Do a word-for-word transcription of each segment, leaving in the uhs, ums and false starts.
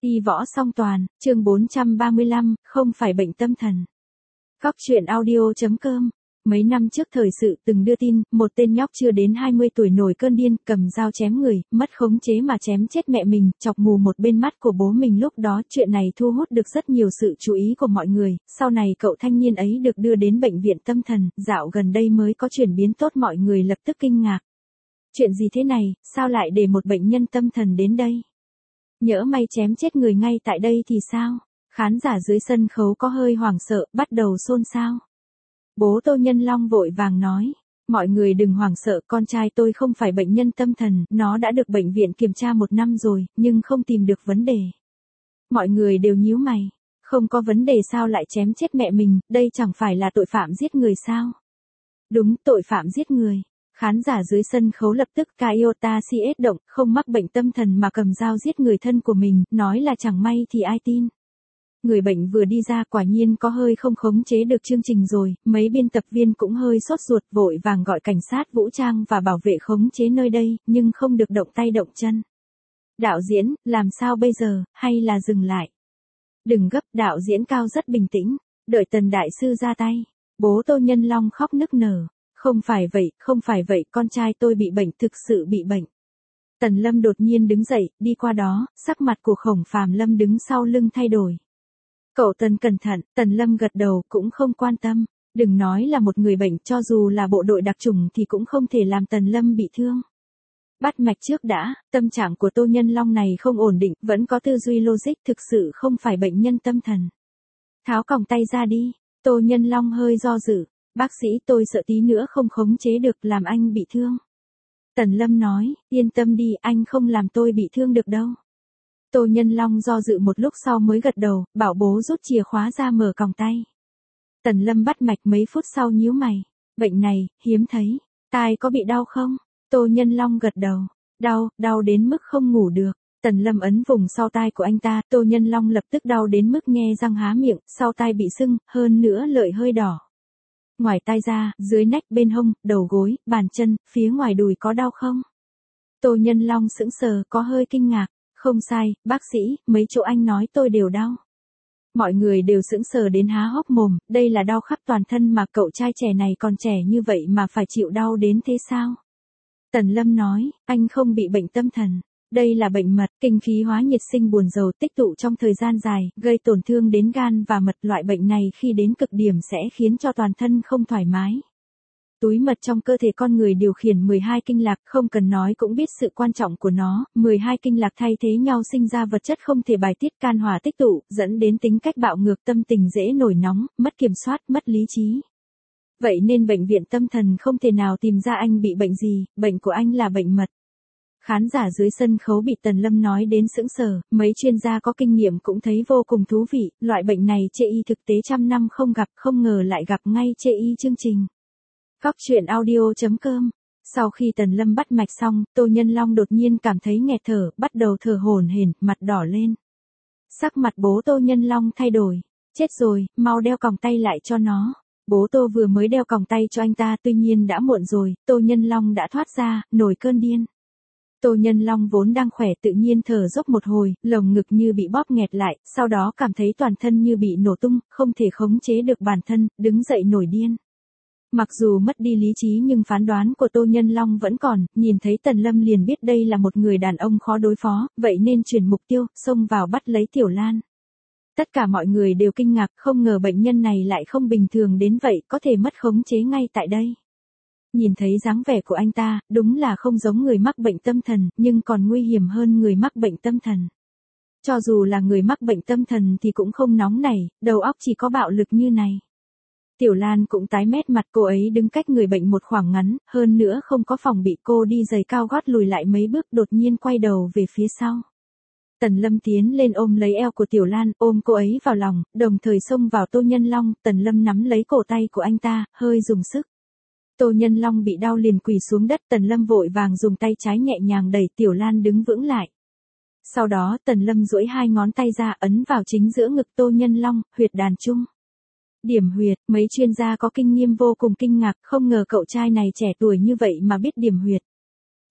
Y võ song toàn, chương bốn trăm ba mươi lăm, không phải bệnh tâm thần. Góc truyện audio.com. Mấy năm trước thời sự từng đưa tin, một tên nhóc chưa đến hai mươi tuổi nổi cơn điên, cầm dao chém người, mất khống chế mà chém chết mẹ mình, chọc mù một bên mắt của bố mình lúc đó. Chuyện này thu hút được rất nhiều sự chú ý của mọi người, sau này cậu thanh niên ấy được đưa đến bệnh viện tâm thần, dạo gần đây mới có chuyển biến tốt, mọi người lập tức kinh ngạc. Chuyện gì thế này, sao lại để một bệnh nhân tâm thần đến đây? Nhỡ may chém chết người ngay tại đây thì sao? Khán giả dưới sân khấu có hơi hoảng sợ, bắt đầu xôn xao. Bố Tô Nhân Long vội vàng nói, mọi người đừng hoảng sợ, con trai tôi không phải bệnh nhân tâm thần, nó đã được bệnh viện kiểm tra một năm rồi, nhưng không tìm được vấn đề. Mọi người đều nhíu mày, không có vấn đề sao lại chém chết mẹ mình, đây chẳng phải là tội phạm giết người sao? Đúng, tội phạm giết người. Khán giả dưới sân khấu lập tức Kaiota xê ét động, không mắc bệnh tâm thần mà cầm dao giết người thân của mình, nói là chẳng may thì ai tin. Người bệnh vừa đi ra quả nhiên có hơi không khống chế được chương trình rồi, mấy biên tập viên cũng hơi sốt ruột, vội vàng gọi cảnh sát vũ trang và bảo vệ khống chế nơi đây, nhưng không được động tay động chân. Đạo diễn, làm sao bây giờ, hay là dừng lại? Đừng gấp, đạo diễn Cao rất bình tĩnh, đợi Tần đại sư ra tay. Bố Tô Nhân Long khóc nức nở. Không phải vậy, không phải vậy, con trai tôi bị bệnh, thực sự bị bệnh. Tần Lâm đột nhiên đứng dậy, đi qua đó, sắc mặt của Khổng Phàm Lâm đứng sau lưng thay đổi. Cậu Tần cẩn thận, Tần Lâm gật đầu, cũng không quan tâm. Đừng nói là một người bệnh, cho dù là bộ đội đặc chủng thì cũng không thể làm Tần Lâm bị thương. Bắt mạch trước đã, tâm trạng của Tô Nhân Long này không ổn định, vẫn có tư duy logic, thực sự không phải bệnh nhân tâm thần. Tháo còng tay ra đi, Tô Nhân Long hơi do dự. Bác sĩ, tôi sợ tí nữa không khống chế được, làm anh bị thương. Tần Lâm nói, yên tâm đi, anh không làm tôi bị thương được đâu. Tô Nhân Long do dự một lúc sau mới gật đầu, bảo bố rút chìa khóa ra mở còng tay. Tần Lâm bắt mạch mấy phút sau nhíu mày, bệnh này, hiếm thấy, tai có bị đau không? Tô Nhân Long gật đầu, đau, đau đến mức không ngủ được. Tần Lâm ấn vùng sau tai của anh ta, Tô Nhân Long lập tức đau đến mức nhe răng há miệng, sau tai bị sưng, hơn nữa lợi hơi đỏ. Ngoài tai ra, dưới nách, bên hông, đầu gối, bàn chân, phía ngoài đùi có đau không? Tô Nhân Long sững sờ, có hơi kinh ngạc. Không sai, bác sĩ, mấy chỗ anh nói tôi đều đau. Mọi người đều sững sờ đến há hốc mồm, đây là đau khắp toàn thân mà cậu trai trẻ này còn trẻ như vậy mà phải chịu đau đến thế sao? Tần Lâm nói, anh không bị bệnh tâm thần. Đây là bệnh mật, kinh khí hóa nhiệt sinh buồn rầu tích tụ trong thời gian dài, gây tổn thương đến gan và mật. Loại bệnh này khi đến cực điểm sẽ khiến cho toàn thân không thoải mái. Túi mật trong cơ thể con người điều khiển mười hai kinh lạc, không cần nói cũng biết sự quan trọng của nó. mười hai kinh lạc thay thế nhau sinh ra vật chất không thể bài tiết, can hỏa tích tụ, dẫn đến tính cách bạo ngược, tâm tình dễ nổi nóng, mất kiểm soát, mất lý trí. Vậy nên bệnh viện tâm thần không thể nào tìm ra anh bị bệnh gì, bệnh của anh là bệnh mật. Khán giả dưới sân khấu bị Tần Lâm nói đến sững sờ, mấy chuyên gia có kinh nghiệm cũng thấy vô cùng thú vị, loại bệnh này chê y thực tế trăm năm không gặp, không ngờ lại gặp ngay chê y chương trình. Góc truyện audio.com. Sau khi Tần Lâm bắt mạch xong, Tô Nhân Long đột nhiên cảm thấy nghẹt thở, bắt đầu thở hổn hển, mặt đỏ lên. Sắc mặt bố Tô Nhân Long thay đổi. Chết rồi, mau đeo còng tay lại cho nó. Bố Tô vừa mới đeo còng tay cho anh ta, tuy nhiên đã muộn rồi, Tô Nhân Long đã thoát ra, nổi cơn điên. Tô Nhân Long vốn đang khỏe tự nhiên thở dốc một hồi, lồng ngực như bị bóp nghẹt lại, sau đó cảm thấy toàn thân như bị nổ tung, không thể khống chế được bản thân, đứng dậy nổi điên. Mặc dù mất đi lý trí nhưng phán đoán của Tô Nhân Long vẫn còn, nhìn thấy Tần Lâm liền biết đây là một người đàn ông khó đối phó, vậy nên chuyển mục tiêu, xông vào bắt lấy Tiểu Lan. Tất cả mọi người đều kinh ngạc, không ngờ bệnh nhân này lại không bình thường đến vậy, có thể mất khống chế ngay tại đây. Nhìn thấy dáng vẻ của anh ta, đúng là không giống người mắc bệnh tâm thần, nhưng còn nguy hiểm hơn người mắc bệnh tâm thần. Cho dù là người mắc bệnh tâm thần thì cũng không nóng nảy, đầu óc chỉ có bạo lực như này. Tiểu Lan cũng tái mét mặt, cô ấy đứng cách người bệnh một khoảng ngắn, hơn nữa không có phòng bị, cô đi giày cao gót lùi lại mấy bước, đột nhiên quay đầu về phía sau. Tần Lâm tiến lên ôm lấy eo của Tiểu Lan, ôm cô ấy vào lòng, đồng thời xông vào Tô Nhân Long. Tần Lâm nắm lấy cổ tay của anh ta, hơi dùng sức. Tô Nhân Long bị đau liền quỳ xuống đất, Tần Lâm vội vàng dùng tay trái nhẹ nhàng đẩy Tiểu Lan đứng vững lại. Sau đó Tần Lâm duỗi hai ngón tay ra ấn vào chính giữa ngực Tô Nhân Long, huyệt đàn trung. Điểm huyệt, mấy chuyên gia có kinh nghiệm vô cùng kinh ngạc, không ngờ cậu trai này trẻ tuổi như vậy mà biết điểm huyệt.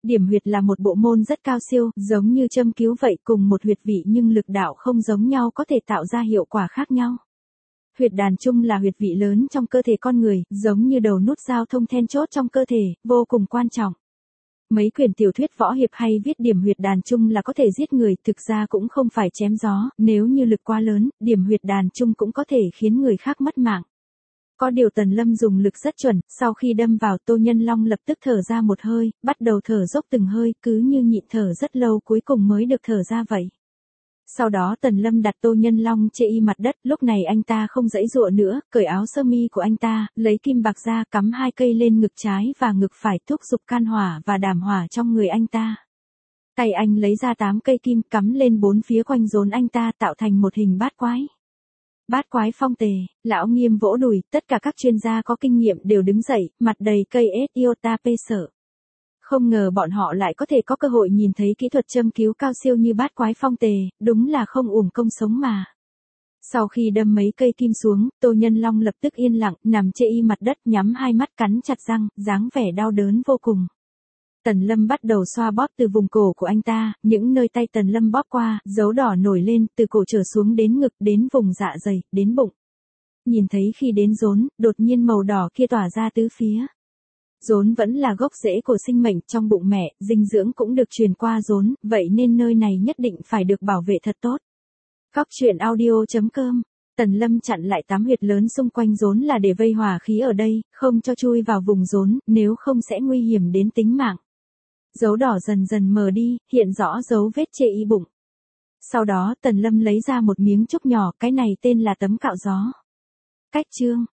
Điểm huyệt là một bộ môn rất cao siêu, giống như châm cứu vậy, cùng một huyệt vị nhưng lực đạo không giống nhau có thể tạo ra hiệu quả khác nhau. Huyệt đàn trung là huyệt vị lớn trong cơ thể con người, giống như đầu nút giao thông then chốt trong cơ thể, vô cùng quan trọng. Mấy quyển tiểu thuyết võ hiệp hay viết điểm huyệt đàn trung là có thể giết người, thực ra cũng không phải chém gió, nếu như lực quá lớn, điểm huyệt đàn trung cũng có thể khiến người khác mất mạng. Có điều Tần Lâm dùng lực rất chuẩn, sau khi đâm vào Tô Nhân Long lập tức thở ra một hơi, bắt đầu thở dốc từng hơi, cứ như nhịn thở rất lâu cuối cùng mới được thở ra vậy. Sau đó Tần Lâm đặt Tô Nhân Long chê y mặt đất, lúc này anh ta không giãy giụa nữa, cởi áo sơ mi của anh ta, lấy kim bạc ra cắm hai cây lên ngực trái và ngực phải, thúc giục can hỏa và đảm hỏa trong người anh ta. Tay anh lấy ra tám cây kim cắm lên bốn phía quanh rốn anh ta tạo thành một hình bát quái. Bát quái phong tề, lão Nghiêm vỗ đùi, tất cả các chuyên gia có kinh nghiệm đều đứng dậy, mặt đầy cây iota pê sợ. Không ngờ bọn họ lại có thể có cơ hội nhìn thấy kỹ thuật châm cứu cao siêu như bát quái phong tề, đúng là không uổng công sống mà. Sau khi đâm mấy cây kim xuống, Tô Nhân Long lập tức yên lặng, nằm chê y mặt đất, nhắm hai mắt cắn chặt răng, dáng vẻ đau đớn vô cùng. Tần Lâm bắt đầu xoa bóp từ vùng cổ của anh ta, những nơi tay Tần Lâm bóp qua, dấu đỏ nổi lên, từ cổ trở xuống đến ngực, đến vùng dạ dày, đến bụng. Nhìn thấy khi đến rốn, đột nhiên màu đỏ kia tỏa ra tứ phía. Rốn vẫn là gốc rễ của sinh mệnh trong bụng mẹ, dinh dưỡng cũng được truyền qua rốn, vậy nên nơi này nhất định phải được bảo vệ thật tốt. Cóc truyện audio chấm com. Tần Lâm chặn lại tám huyệt lớn xung quanh rốn là để vây hỏa khí ở đây, không cho chui vào vùng rốn, nếu không sẽ nguy hiểm đến tính mạng. Dấu đỏ dần dần mờ đi, hiện rõ dấu vết chê y bụng. Sau đó Tần Lâm lấy ra một miếng trúc nhỏ, cái này tên là tấm cạo gió. Cách chương